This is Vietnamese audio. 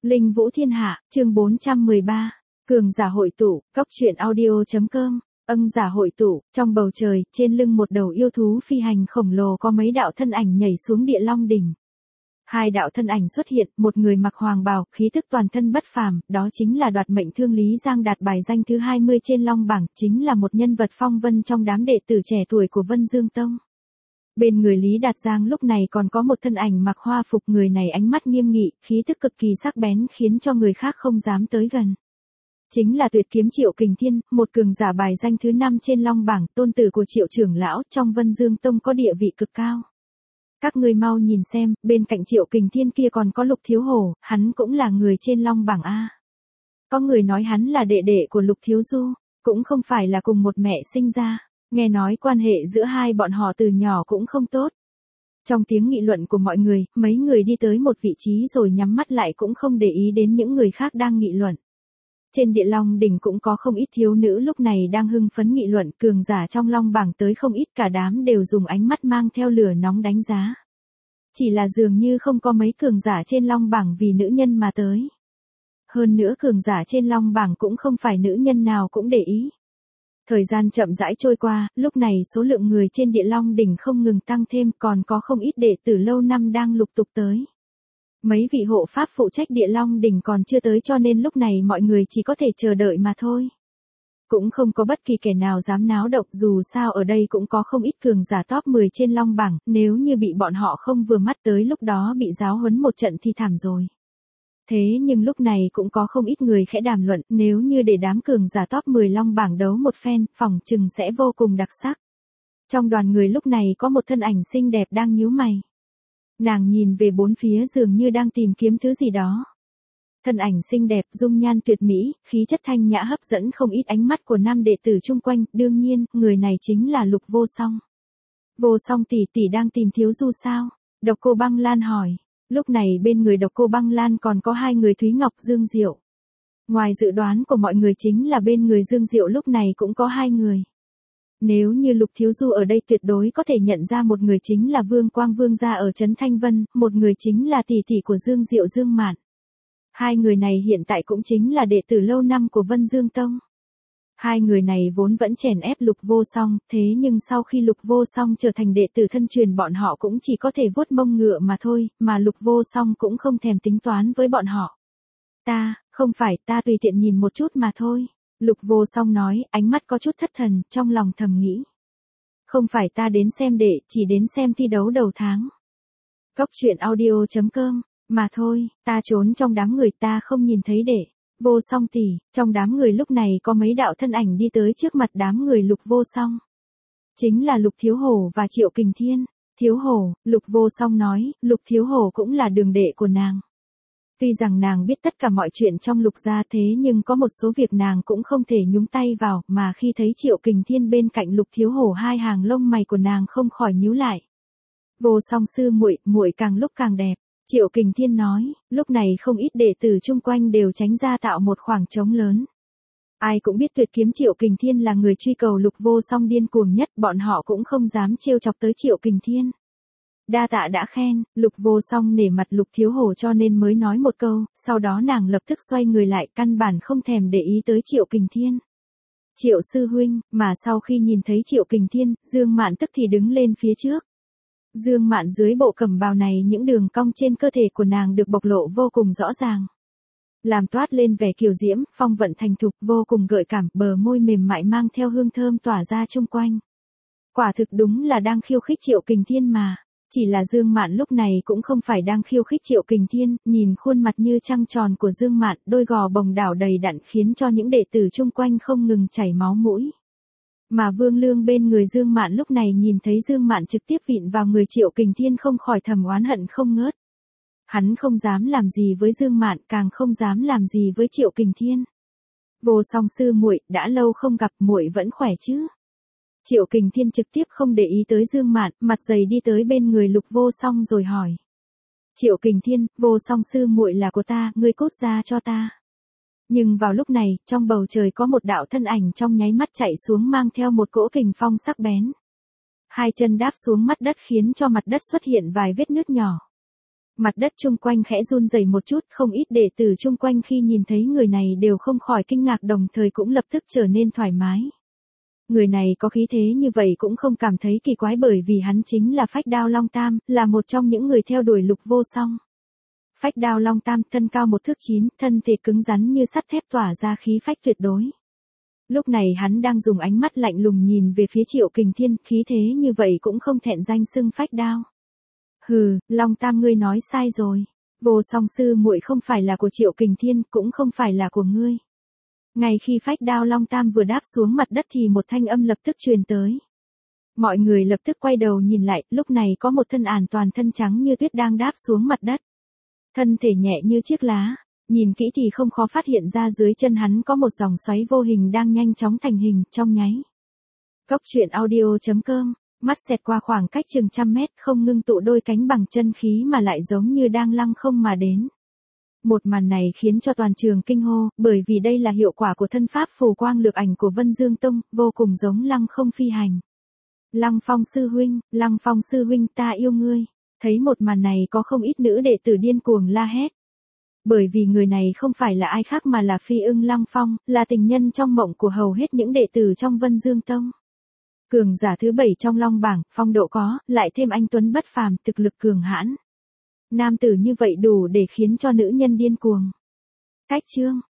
Linh Vũ Thiên Hạ, chương 413. Cường giả hội tụ, cóc truyện audio.com. Giả hội tụ, trong bầu trời, trên lưng một đầu yêu thú phi hành khổng lồ có mấy đạo thân ảnh nhảy xuống địa long đỉnh. Hai đạo thân ảnh xuất hiện, một người mặc hoàng bào, khí tức toàn thân bất phàm, đó chính là đoạt mệnh thương Lý Giang đạt bài danh thứ 20 trên long bảng, chính là một nhân vật phong vân trong đám đệ tử trẻ tuổi của Vân Dương Tông. Bên người Lý Đạt Giang lúc này còn có một thân ảnh mặc hoa phục, người này ánh mắt nghiêm nghị, khí tức cực kỳ sắc bén khiến cho người khác không dám tới gần. Chính là Tuyệt Kiếm Triệu Kình Thiên, một cường giả bài danh thứ 5 trên long bảng, tôn tử của Triệu trưởng lão, trong Vân Dương Tông có địa vị cực cao. Các ngươi mau nhìn xem, bên cạnh Triệu Kình Thiên kia còn có Lục Thiếu Hổ, hắn cũng là người trên long bảng A. Có người nói hắn là đệ đệ của Lục Thiếu Du, cũng không phải là cùng một mẹ sinh ra, nghe nói quan hệ giữa hai bọn họ từ nhỏ cũng không tốt. Trong tiếng nghị luận của mọi người, mấy người đi tới một vị trí rồi nhắm mắt lại cũng không để ý đến những người khác đang nghị luận. Trên địa long đỉnh cũng có không ít thiếu nữ lúc này đang hưng phấn nghị luận, cường giả trong long bảng tới không ít, cả đám đều dùng ánh mắt mang theo lửa nóng đánh giá. Chỉ là dường như không có mấy cường giả trên long bảng vì nữ nhân mà tới. Hơn nữa cường giả trên long bảng cũng không phải nữ nhân nào cũng để ý. Thời gian chậm rãi trôi qua, lúc này số lượng người trên địa long đỉnh không ngừng tăng thêm, còn có không ít đệ tử lâu năm đang lục tục tới. Mấy vị hộ pháp phụ trách địa long đỉnh còn chưa tới cho nên lúc này mọi người chỉ có thể chờ đợi mà thôi. Cũng không có bất kỳ kẻ nào dám náo động, dù sao ở đây cũng có không ít cường giả top 10 trên long bảng, nếu như bị bọn họ không vừa mắt tới lúc đó bị giáo huấn một trận thì thảm rồi. Thế nhưng lúc này cũng có không ít người khẽ đàm luận, nếu như để đám cường giả top 10 long bảng đấu một phen, phỏng chừng sẽ vô cùng đặc sắc. Trong đoàn người lúc này có một thân ảnh xinh đẹp đang nhíu mày. Nàng nhìn về bốn phía dường như đang tìm kiếm thứ gì đó. Thân ảnh xinh đẹp, dung nhan tuyệt mỹ, khí chất thanh nhã hấp dẫn không ít ánh mắt của nam đệ tử chung quanh, đương nhiên, người này chính là Lục Vô Song. Vô Song tỷ tỷ đang tìm Thiếu Du sao? Độc Cô Băng Lan hỏi. Lúc này bên người Độc Cô Băng Lan còn có hai người Thúy Ngọc Dương Diệu. Ngoài dự đoán của mọi người chính là bên người Dương Diệu lúc này cũng có hai người. Nếu như Lục Thiếu Du ở đây tuyệt đối có thể nhận ra một người chính là Vương Quang Vương gia ở Trấn Thanh Vân, một người chính là tỷ tỷ của Dương Diệu Dương Mạn. Hai người này hiện tại cũng chính là đệ tử lâu năm của Vân Dương Tông. Hai người này vốn vẫn chèn ép Lục Vô Song, thế nhưng sau khi Lục Vô Song trở thành đệ tử thân truyền bọn họ cũng chỉ có thể vuốt mông ngựa mà thôi, mà Lục Vô Song cũng không thèm tính toán với bọn họ. Không phải, ta tùy tiện nhìn một chút mà thôi. Lục Vô Song nói, ánh mắt có chút thất thần, trong lòng thầm nghĩ. Không phải ta đến xem đệ, chỉ đến xem thi đấu đầu tháng. Cóc truyện audio.com, mà thôi, ta trốn trong đám người, ta không nhìn thấy đệ. Vô Song tỷ, trong đám người lúc này có mấy đạo thân ảnh đi tới trước mặt đám người Lục Vô Song. Chính là Lục Thiếu Hổ và Triệu Kình Thiên. Thiếu Hổ, Lục Vô Song nói, Lục Thiếu Hổ cũng là đường đệ của nàng. Tuy rằng nàng biết tất cả mọi chuyện trong Lục gia thế nhưng có một số việc nàng cũng không thể nhúng tay vào, mà khi thấy Triệu Kình Thiên bên cạnh Lục Thiếu Hổ hai hàng lông mày của nàng không khỏi nhíu lại. Vô Song sư muội, muội càng lúc càng đẹp. Triệu Kình Thiên nói, lúc này không ít đệ tử chung quanh đều tránh ra tạo một khoảng trống lớn. Ai cũng biết Tuyệt Kiếm Triệu Kình Thiên là người truy cầu Lục Vô Song điên cuồng nhất, bọn họ cũng không dám trêu chọc tới Triệu Kình Thiên. Đa tạ đã khen, Lục Vô Song nể mặt Lục Thiếu Hổ cho nên mới nói một câu, sau đó nàng lập tức xoay người lại, căn bản không thèm để ý tới Triệu Kình Thiên. Triệu sư huynh, mà sau khi nhìn thấy Triệu Kình Thiên, Dương Mạn tức thì đứng lên phía trước. Dương Mạn dưới bộ cẩm bào này những đường cong trên cơ thể của nàng được bộc lộ vô cùng rõ ràng. Làm toát lên vẻ kiều diễm, phong vận thành thục, vô cùng gợi cảm, bờ môi mềm mại mang theo hương thơm tỏa ra chung quanh. Quả thực đúng là đang khiêu khích Triệu Kình Thiên mà. Chỉ là Dương Mạn lúc này cũng không phải đang khiêu khích Triệu Kình Thiên, nhìn khuôn mặt như trăng tròn của Dương Mạn, đôi gò bồng đảo đầy đặn khiến cho những đệ tử chung quanh không ngừng chảy máu mũi. Mà Vương Lương bên người Dương Mạn lúc này nhìn thấy Dương Mạn trực tiếp vịn vào người Triệu Kình Thiên không khỏi thầm oán hận không ngớt. Hắn không dám làm gì với Dương Mạn, càng không dám làm gì với Triệu Kình Thiên. Vô Song sư muội, đã lâu không gặp, muội vẫn khỏe chứ? Triệu Kình Thiên trực tiếp không để ý tới Dương Mạn, mặt dày đi tới bên người Lục Vô Song rồi hỏi. Triệu Kình Thiên, Vô Song sư muội là của ta, ngươi cút ra cho ta. Nhưng vào lúc này, trong bầu trời có một đạo thân ảnh trong nháy mắt chạy xuống mang theo một cỗ kình phong sắc bén. Hai chân đáp xuống mặt đất khiến cho mặt đất xuất hiện vài vết nứt nhỏ. Mặt đất chung quanh khẽ run rẩy một chút, không ít đệ tử chung quanh khi nhìn thấy người này đều không khỏi kinh ngạc đồng thời cũng lập tức trở nên thoải mái. Người này có khí thế như vậy cũng không cảm thấy kỳ quái bởi vì hắn chính là Phách Đao Long Tam, là một trong những người theo đuổi Lục Vô Song. Phách Đao Long Tam thân cao 1 thước 9, thân thể cứng rắn như sắt thép tỏa ra khí phách tuyệt đối. Lúc này hắn đang dùng ánh mắt lạnh lùng nhìn về phía Triệu Kình Thiên, khí thế như vậy cũng không thẹn danh xưng Phách Đao. Hừ, Long Tam ngươi nói sai rồi. Vô Song sư muội không phải là của Triệu Kình Thiên, cũng không phải là của ngươi. Ngay khi Phách Đao Long Tam vừa đáp xuống mặt đất thì một thanh âm lập tức truyền tới. Mọi người lập tức quay đầu nhìn lại, lúc này có một thân ảnh toàn thân trắng như tuyết đang đáp xuống mặt đất. Thân thể nhẹ như chiếc lá, nhìn kỹ thì không khó phát hiện ra dưới chân hắn có một dòng xoáy vô hình đang nhanh chóng thành hình trong nháy. Cốc truyện audio.com, mắt xẹt qua khoảng cách chừng 100 mét không ngưng tụ đôi cánh bằng chân khí mà lại giống như đang lăng không mà đến. Một màn này khiến cho toàn trường kinh hô, bởi vì đây là hiệu quả của thân pháp phù quang lược ảnh của Vân Dương Tông, vô cùng giống lăng không phi hành. Lăng Phong sư huynh ta yêu ngươi. Thấy một màn này có không ít nữ đệ tử điên cuồng la hét. Bởi vì người này không phải là ai khác mà là Phi Ưng Lăng Phong, là tình nhân trong mộng của hầu hết những đệ tử trong Vân Dương Tông. Cường giả thứ 7 trong Long bảng, phong độ có, lại thêm anh tuấn bất phàm, thực lực cường hãn. Nam tử như vậy đủ để khiến cho nữ nhân điên cuồng. Cách chương